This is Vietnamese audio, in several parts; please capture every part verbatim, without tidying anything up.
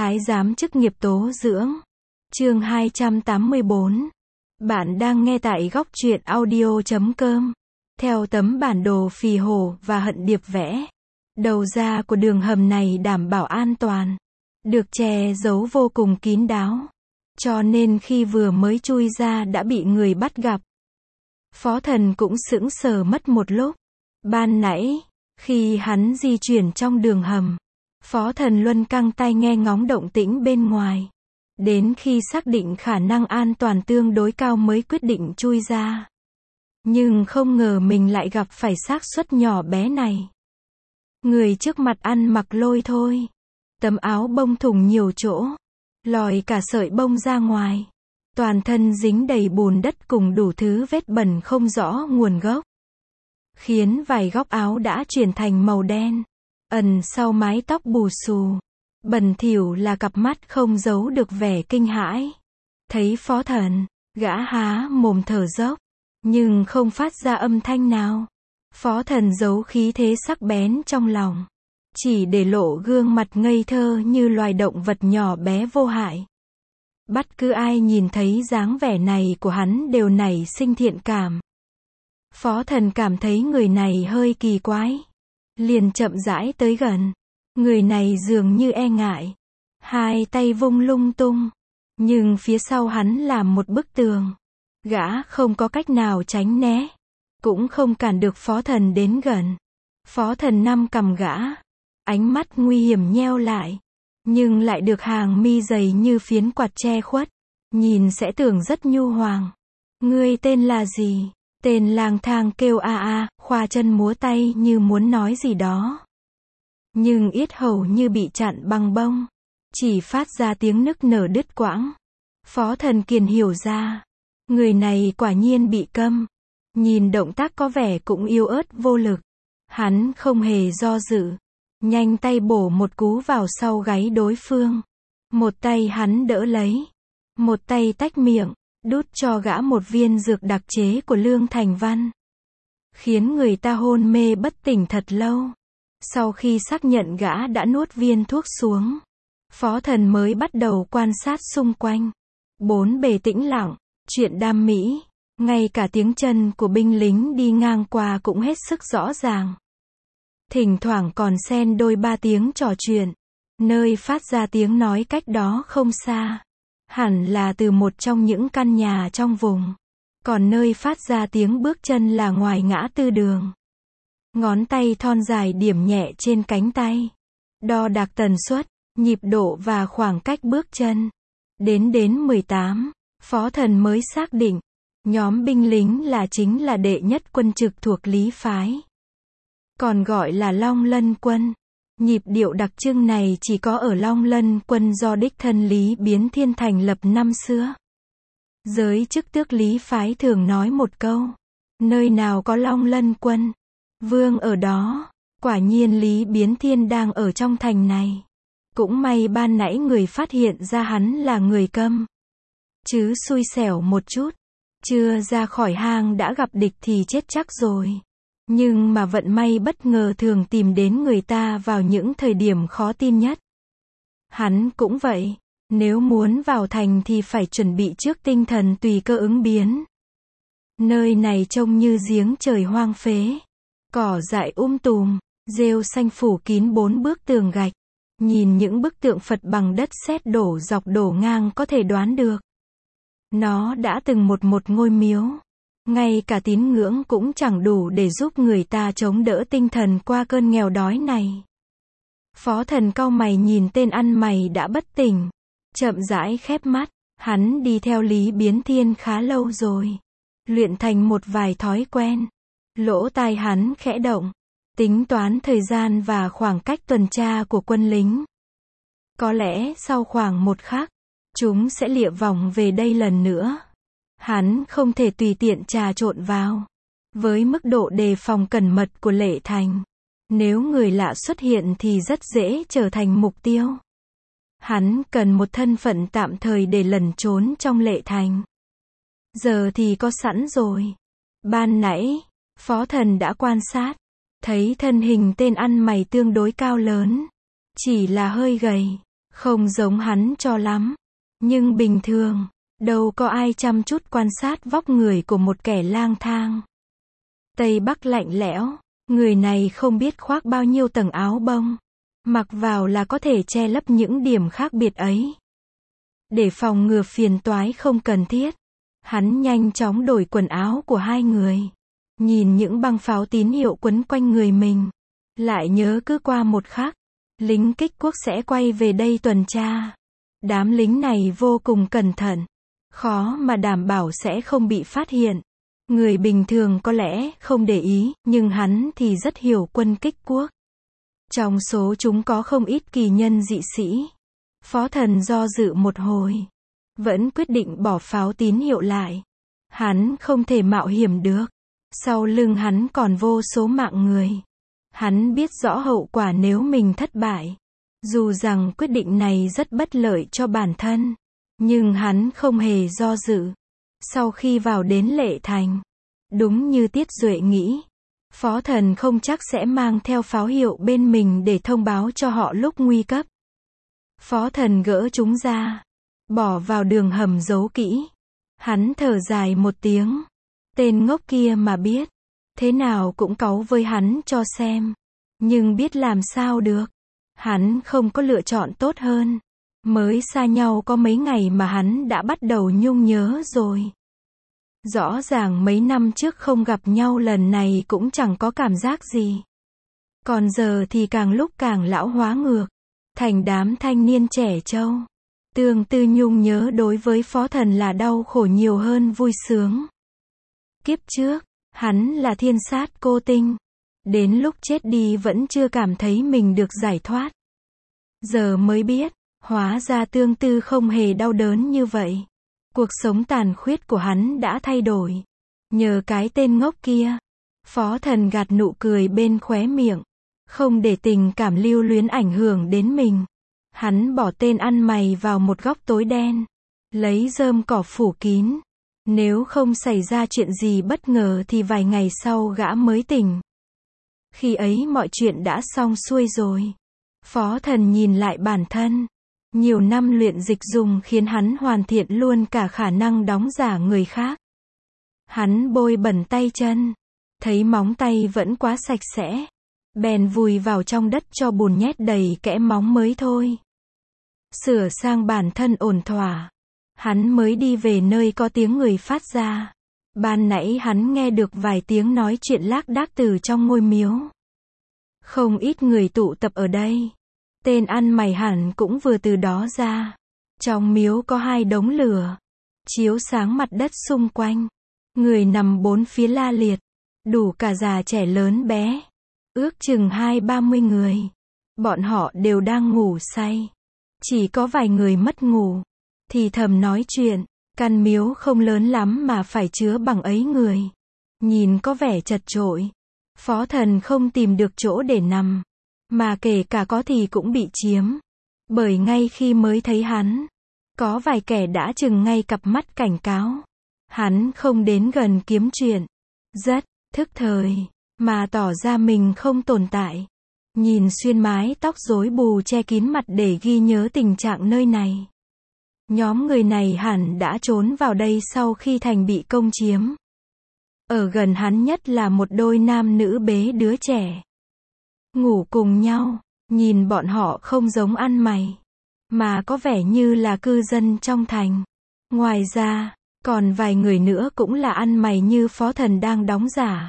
Thái giám chức nghiệp tố dưỡng. Chương hai trăm tám mươi bốn. Bạn đang nghe tại góc truyện audio chấm com. Theo tấm bản đồ phì hồ và hận điệp vẽ, đầu ra của đường hầm này đảm bảo an toàn, được che giấu vô cùng kín đáo, cho nên khi vừa mới chui ra đã bị người bắt gặp. Phó Thần cũng sững sờ mất một lúc. Ban nãy, khi hắn di chuyển trong đường hầm, Phó Thần luôn căng tai nghe ngóng động tĩnh bên ngoài. Đến khi xác định khả năng an toàn tương đối cao mới quyết định chui ra. Nhưng không ngờ mình lại gặp phải xác suất nhỏ bé này. Người trước mặt ăn mặc lôi thôi. Tấm áo bông thủng nhiều chỗ, lòi cả sợi bông ra ngoài. Toàn thân dính đầy bùn đất cùng đủ thứ vết bẩn không rõ nguồn gốc, khiến vài góc áo đã chuyển thành màu đen, ẩn sau mái tóc bù xù. Bẩn thỉu là cặp mắt không giấu được vẻ kinh hãi. Thấy Phó Thần, gã há mồm thở dốc, nhưng không phát ra âm thanh nào. Phó Thần giấu khí thế sắc bén trong lòng, chỉ để lộ gương mặt ngây thơ như loài động vật nhỏ bé vô hại. Bất cứ ai nhìn thấy dáng vẻ này của hắn đều nảy sinh thiện cảm. Phó Thần cảm thấy người này hơi kỳ quái, liền chậm rãi tới gần. Người này dường như e ngại, hai tay vung lung tung, nhưng phía sau hắn là một bức tường. Gã không có cách nào tránh né, cũng không cản được Phó Thần đến gần. Phó Thần nắm cầm gã, ánh mắt nguy hiểm nheo lại, nhưng lại được hàng mi dày như phiến quạt che khuất, nhìn sẽ tưởng rất nhu hoàng. Ngươi tên là gì? Tên lang thang kêu a a, khoa chân múa tay như muốn nói gì đó, nhưng yết hầu như bị chặn bằng bông, chỉ phát ra tiếng nức nở đứt quãng. Phó Thần Kiền hiểu ra, người này quả nhiên bị câm. Nhìn động tác có vẻ cũng yếu ớt vô lực, hắn không hề do dự, nhanh tay bổ một cú vào sau gáy đối phương. Một tay hắn đỡ lấy, một tay tách miệng, đút cho gã một viên dược đặc chế của Lương Thành Văn, khiến người ta hôn mê bất tỉnh thật lâu. Sau khi xác nhận gã đã nuốt viên thuốc xuống, Phó Thần mới bắt đầu quan sát xung quanh. Bốn bề tĩnh lặng, chuyện đam mỹ, ngay cả tiếng chân của binh lính đi ngang qua cũng hết sức rõ ràng. Thỉnh thoảng còn xen đôi ba tiếng trò chuyện. Nơi phát ra tiếng nói cách đó không xa, hẳn là từ một trong những căn nhà trong vùng. Còn nơi phát ra tiếng bước chân là ngoài ngã tư đường. Ngón tay thon dài điểm nhẹ trên cánh tay, đo đạc tần suất, nhịp độ và khoảng cách bước chân. Đến đến mười tám, Phó Thần mới xác định, nhóm binh lính là chính là đệ nhất quân trực thuộc Lý phái, còn gọi là Long Lân quân. Nhịp điệu đặc trưng này chỉ có ở Long Lân quân do đích thân Lý Biến Thiên thành lập năm xưa. Giới chức tước Lý phái thường nói một câu, nơi nào có Long Lân quân, vương ở đó. Quả nhiên Lý Biến Thiên đang ở trong thành này. Cũng may ban nãy người phát hiện ra hắn là người câm, chứ xui xẻo một chút, chưa ra khỏi hang đã gặp địch thì chết chắc rồi. Nhưng mà vận may bất ngờ thường tìm đến người ta vào những thời điểm khó tin nhất. Hắn cũng vậy, nếu muốn vào thành thì phải chuẩn bị trước tinh thần tùy cơ ứng biến. Nơi này trông như giếng trời hoang phế, cỏ dại um tùm, rêu xanh phủ kín bốn bức tường gạch. Nhìn những bức tượng Phật bằng đất sét đổ dọc đổ ngang có thể đoán được, nó đã từng một một ngôi miếu. Ngay cả tín ngưỡng cũng chẳng đủ để giúp người ta chống đỡ tinh thần qua cơn nghèo đói này. Phó Thần cau mày nhìn tên ăn mày đã bất tỉnh, chậm rãi khép mắt. Hắn đi theo Lý Biến Thiên khá lâu rồi, luyện thành một vài thói quen. Lỗ tai hắn khẽ động, tính toán thời gian và khoảng cách tuần tra của quân lính. Có lẽ sau khoảng một khắc, chúng sẽ lịa vòng về đây lần nữa. Hắn không thể tùy tiện trà trộn vào. Với mức độ đề phòng cẩn mật của Lệ Thành, nếu người lạ xuất hiện thì rất dễ trở thành mục tiêu. Hắn cần một thân phận tạm thời để lẩn trốn trong Lệ Thành. Giờ thì có sẵn rồi. Ban nãy, Phó Thần đã quan sát, thấy thân hình tên ăn mày tương đối cao lớn, chỉ là hơi gầy, Không giống hắn cho lắm. Nhưng bình thường, đâu có ai chăm chút quan sát vóc người của một kẻ lang thang. Tây Bắc lạnh lẽo, người này không biết khoác bao nhiêu tầng áo bông. Mặc vào là có thể che lấp những điểm khác biệt ấy. Để phòng ngừa phiền toái không cần thiết, hắn nhanh chóng đổi quần áo của hai người. Nhìn những băng pháo tín hiệu quấn quanh người mình. Lại nhớ cứ qua một khắc, lính kích quốc sẽ quay về đây tuần tra. Đám lính này vô cùng cẩn thận. Khó mà đảm bảo sẽ không bị phát hiện. Người bình thường có lẽ không để ý, nhưng hắn thì rất hiểu quân kích quốc. Trong số chúng có không ít kỳ nhân dị sĩ. Phó Thần do dự một hồi, vẫn quyết định bỏ pháo tín hiệu lại. Hắn không thể mạo hiểm được. Sau lưng hắn còn vô số mạng người. Hắn biết rõ hậu quả nếu mình thất bại. Dù rằng quyết định này rất bất lợi cho bản thân, nhưng hắn không hề do dự. Sau khi vào đến Lệ Thành, đúng như Tiết Duệ nghĩ, Phó Thần không chắc sẽ mang theo pháo hiệu bên mình để thông báo cho họ lúc nguy cấp. Phó Thần gỡ chúng ra, bỏ vào đường hầm giấu kỹ. Hắn thở dài một tiếng. Tên ngốc kia mà biết, thế nào cũng cáu với hắn cho xem. Nhưng biết làm sao được. Hắn không có lựa chọn tốt hơn. Mới xa nhau có mấy ngày mà hắn đã bắt đầu nhung nhớ rồi. Rõ ràng mấy năm trước không gặp nhau lần này cũng chẳng có cảm giác gì. Còn giờ thì càng lúc càng lão hóa ngược. Thành đám thanh niên trẻ trâu. Tương Tư nhung nhớ đối với Phó Thần là đau khổ nhiều hơn vui sướng. Kiếp trước, hắn là thiên sát cô tinh. Đến lúc chết đi vẫn chưa cảm thấy mình được giải thoát. Giờ mới biết, hóa ra Tương Tư không hề đau đớn như vậy. Cuộc sống tàn khuyết của hắn đã thay đổi. Nhờ cái tên ngốc kia. Phó Thần gạt nụ cười bên khóe miệng. Không để tình cảm lưu luyến ảnh hưởng đến mình. Hắn bỏ tên ăn mày vào một góc tối đen. Lấy rơm cỏ phủ kín. Nếu không xảy ra chuyện gì bất ngờ thì vài ngày sau gã mới tỉnh. Khi ấy mọi chuyện đã xong xuôi rồi. Phó Thần nhìn lại bản thân. Nhiều năm luyện dịch dùng khiến hắn hoàn thiện luôn cả khả năng đóng giả người khác. Hắn bôi bẩn tay chân. Thấy móng tay vẫn quá sạch sẽ. Bèn vùi vào trong đất cho bùn nhét đầy kẽ móng mới thôi. Sửa sang bản thân ổn thỏa. Hắn mới đi về nơi có tiếng người phát ra. Ban nãy hắn nghe được vài tiếng nói chuyện lác đác từ trong ngôi miếu. Không ít người tụ tập ở đây. Tên ăn mày hẳn cũng vừa từ đó ra. Trong miếu có hai đống lửa. Chiếu sáng mặt đất xung quanh. Người nằm bốn phía la liệt. Đủ cả già trẻ lớn bé. Ước chừng hai ba mươi người. Bọn họ đều đang ngủ say. Chỉ có vài người mất ngủ. Thì thầm nói chuyện. Căn miếu không lớn lắm mà phải chứa bằng ấy người. Nhìn có vẻ chật chội. Phó Thần không tìm được chỗ để nằm. Mà kể cả có thì cũng bị chiếm. Bởi ngay khi mới thấy hắn, có vài kẻ đã chừng ngay cặp mắt cảnh cáo. Hắn không đến gần kiếm chuyện. Rất thức thời. Mà tỏ ra mình không tồn tại. Nhìn xuyên mái tóc rối bù che kín mặt để ghi nhớ tình trạng nơi này. Nhóm người này hẳn đã trốn vào đây sau khi thành bị công chiếm. Ở gần hắn nhất là một đôi nam nữ bế đứa trẻ. Ngủ cùng nhau, nhìn bọn họ không giống ăn mày, mà có vẻ như là cư dân trong thành. Ngoài ra, còn vài người nữa cũng là ăn mày như Phó Thần đang đóng giả.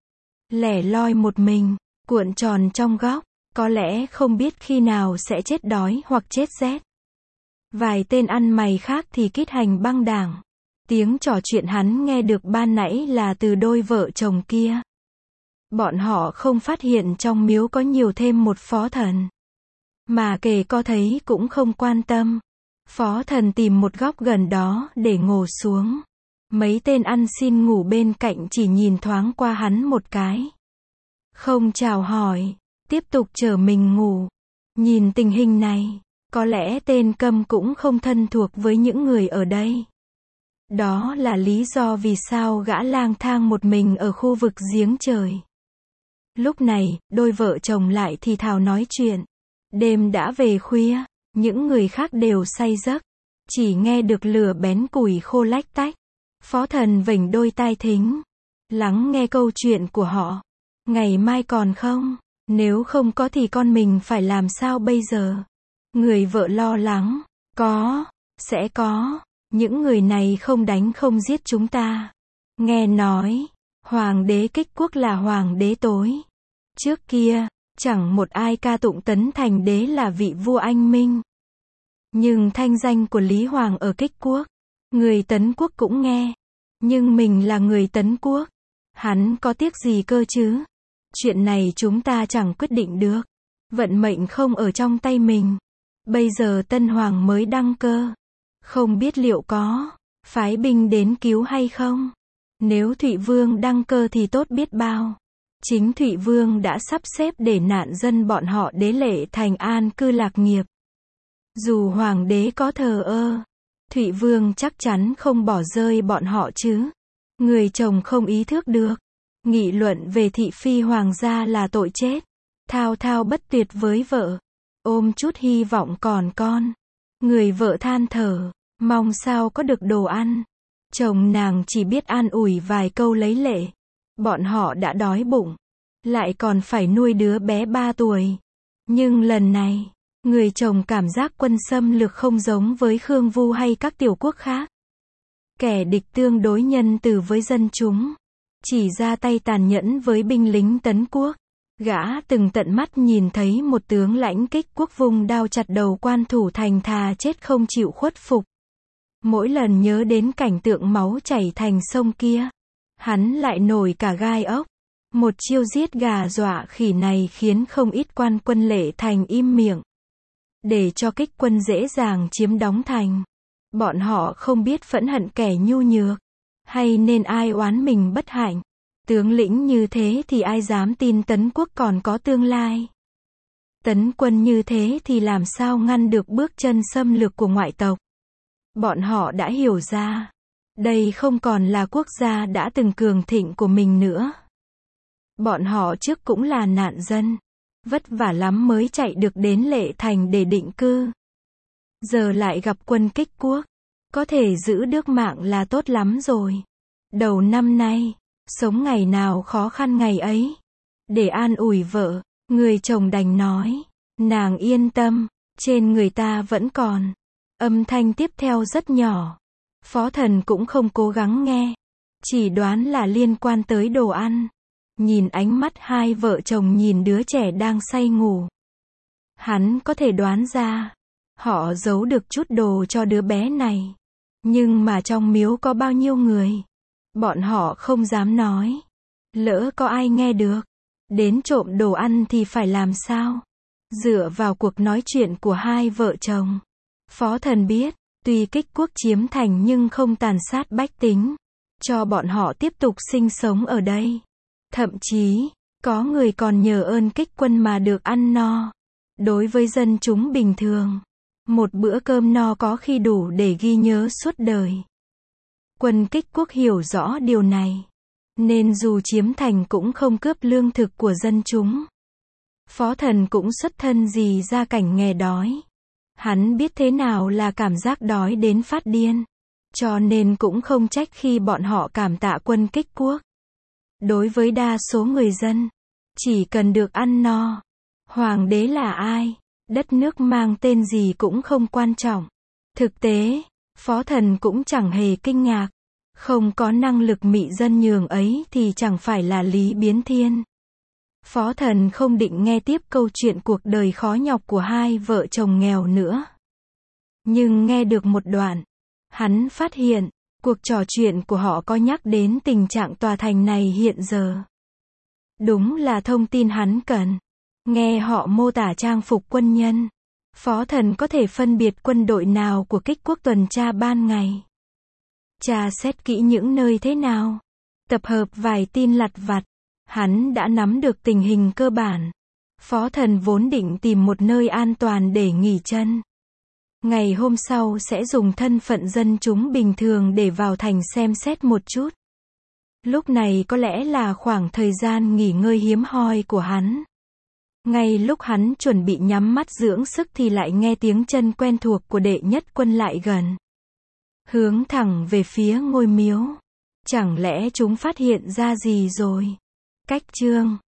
Lẻ loi một mình, cuộn tròn trong góc, có lẽ không biết khi nào sẽ chết đói hoặc chết rét. Vài tên ăn mày khác thì kít hành băng đảng. Tiếng trò chuyện hắn nghe được ban nãy là từ đôi vợ chồng kia. Bọn họ không phát hiện trong miếu có nhiều thêm một Phó Thần. Mà kể có thấy cũng không quan tâm. Phó Thần tìm một góc gần đó để ngồi xuống. Mấy tên ăn xin ngủ bên cạnh chỉ nhìn thoáng qua hắn một cái. Không chào hỏi, tiếp tục chờ mình ngủ. Nhìn tình hình này, có lẽ tên câm cũng không thân thuộc với những người ở đây. Đó là lý do vì sao gã lang thang một mình ở khu vực giếng trời. Lúc này, đôi vợ chồng lại thì thào nói chuyện. Đêm đã về khuya, Những người khác đều say giấc. Chỉ nghe được lửa bén củi khô lách tách. Phó Thần vểnh đôi tai thính. Lắng nghe câu chuyện của họ. Ngày mai còn không? Nếu không có thì con mình phải làm sao bây giờ? Người vợ lo lắng. Có. Sẽ có. Những người này không đánh không giết chúng ta. Nghe nói. Hoàng đế Kích Quốc là hoàng đế tối. Trước kia, chẳng một ai ca tụng Tấn Thành đế là vị vua anh minh. Nhưng thanh danh của Lý Hoàng ở Kích Quốc, người Tấn Quốc cũng nghe. Nhưng mình là người Tấn Quốc. Hắn có tiếc gì cơ chứ? Chuyện này chúng ta chẳng quyết định được. Vận mệnh không ở trong tay mình. Bây giờ Tân Hoàng mới đăng cơ. Không biết liệu có phái binh đến cứu hay không? Nếu Thụy Vương đăng cơ thì tốt biết bao. Chính Thụy Vương đã sắp xếp để nạn dân bọn họ đế lệ thành an cư lạc nghiệp. Dù hoàng đế có thờ ơ, Thụy Vương chắc chắn không bỏ rơi bọn họ chứ. Người chồng không ý thức được. Nghị luận về thị phi hoàng gia là tội chết. Thao thao bất tuyệt với vợ. Ôm chút hy vọng còn con. Người vợ than thở, mong sao có được đồ ăn. Chồng nàng chỉ biết an ủi vài câu lấy lệ. Bọn họ đã đói bụng. Lại còn phải nuôi đứa bé ba tuổi. Nhưng lần này, người chồng cảm giác quân xâm lược không giống với Khương Vu hay các tiểu quốc khác. Kẻ địch tương đối nhân từ với dân chúng. Chỉ ra tay tàn nhẫn với binh lính Tấn Quốc. Gã từng tận mắt nhìn thấy một tướng lãnh Kích Quốc vung đao chặt đầu quan thủ thành thà chết không chịu khuất phục. Mỗi lần nhớ đến cảnh tượng máu chảy thành sông kia, hắn lại nổi cả gai ốc. Một chiêu giết gà dọa khỉ này khiến không ít quan quân Lệ Thành im miệng. Để cho Kích quân dễ dàng chiếm đóng thành. Bọn họ không biết phẫn hận kẻ nhu nhược. Hay nên ai oán mình bất hạnh. Tướng lĩnh như thế thì ai dám tin Tấn Quốc còn có tương lai. Tấn quân như thế thì làm sao ngăn được bước chân xâm lược của ngoại tộc. Bọn họ đã hiểu ra. Đây không còn là quốc gia đã từng cường thịnh của mình nữa. Bọn họ trước cũng là nạn dân. Vất vả lắm mới chạy được đến Lệ Thành để định cư. Giờ lại gặp quân Kích Quốc. Có thể giữ được mạng là tốt lắm rồi. Đầu năm nay, sống ngày nào khó khăn ngày ấy. Để an ủi vợ, người chồng đành nói. Nàng yên tâm, trên người ta vẫn còn. Âm thanh tiếp theo rất nhỏ. Phó Thần cũng không cố gắng nghe. Chỉ đoán là liên quan tới đồ ăn. Nhìn ánh mắt hai vợ chồng nhìn đứa trẻ đang say ngủ. Hắn có thể đoán ra. Họ giấu được chút đồ cho đứa bé này. Nhưng mà trong miếu có bao nhiêu người. Bọn họ không dám nói. Lỡ có ai nghe được. Đến trộm đồ ăn thì phải làm sao? Dựa vào cuộc nói chuyện của hai vợ chồng. Phó Thần biết. Tuy Kích Quốc chiếm thành nhưng không tàn sát bách tính. Cho bọn họ tiếp tục sinh sống ở đây. Thậm chí, có người còn nhờ ơn Kích quân mà được ăn no. Đối với dân chúng bình thường, một bữa cơm no có khi đủ để ghi nhớ suốt đời. Quân Kích Quốc hiểu rõ điều này. Nên dù chiếm thành cũng không cướp lương thực của dân chúng. Phó Thần cũng xuất thân gì ra cảnh nghèo đói. Hắn biết thế nào là cảm giác đói đến phát điên. Cho nên cũng không trách khi bọn họ cảm tạ quân Kích Quốc. Đối với đa số người dân, chỉ cần được ăn no. Hoàng đế là ai? Đất nước mang tên gì cũng không quan trọng. Thực tế, Phó Thần cũng chẳng hề kinh ngạc. Không có năng lực mị dân nhường ấy thì chẳng phải là Lý Biến Thiên. Phó Thần không định nghe tiếp câu chuyện cuộc đời khó nhọc của hai vợ chồng nghèo nữa. Nhưng nghe được một đoạn, hắn phát hiện, cuộc trò chuyện của họ có nhắc đến tình trạng tòa thành này hiện giờ. Đúng là thông tin hắn cần. Nghe họ mô tả trang phục quân nhân. Phó Thần có thể phân biệt quân đội nào của Kích Quốc tuần tra ban ngày. Tra xét kỹ những nơi thế nào. Tập hợp vài tin lặt vặt. Hắn đã nắm được tình hình cơ bản. Phó Thần vốn định tìm một nơi an toàn để nghỉ chân. Ngày hôm sau sẽ dùng thân phận dân chúng bình thường để vào thành xem xét một chút. Lúc này có lẽ là khoảng thời gian nghỉ ngơi hiếm hoi của hắn. Ngay lúc hắn chuẩn bị nhắm mắt dưỡng sức thì lại nghe tiếng chân quen thuộc của đệ nhất quân lại gần. Hướng thẳng về phía ngôi miếu. Chẳng lẽ chúng phát hiện ra gì rồi? Cách chương